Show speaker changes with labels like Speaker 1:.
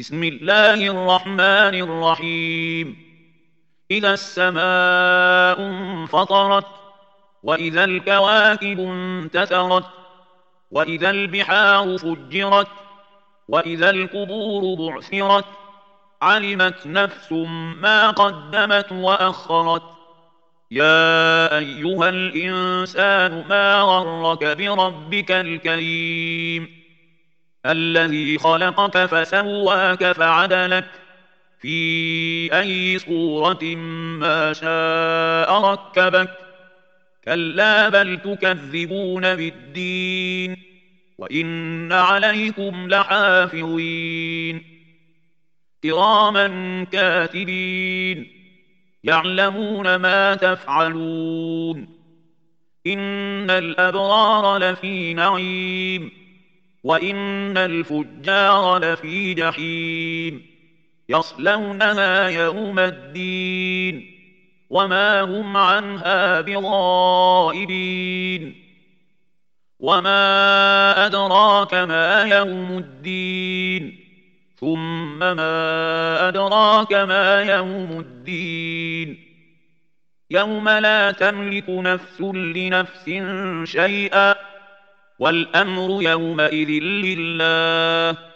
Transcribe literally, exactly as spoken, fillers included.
Speaker 1: بسم الله الرحمن الرحيم. إذا السماء انفطرت، وإذا الكواكب انتثرت، وإذا البحار فجرت، وإذا القبور بعثرت، علمت نفس ما قدمت وأخرت. يا أيها الإنسان ما غرك بربك الكريم، الذي خلقك فسواك فعدلك في أي صورة ما شاء ركبك. كلا بل تكذبون بالدين، وإن عليكم لحافظين كراما كاتبين يعلمون ما تفعلون. إن الأبرار لفي نعيم، وإن الفجار لفي جحيم، يصلونها يوم الدين وما هم عنها بغائبين. وما أدراك ما يوم الدين، ثم ما أدراك ما يوم الدين. يوم لا تملك نفس لنفس شيئا، والأمر يومئذ لله.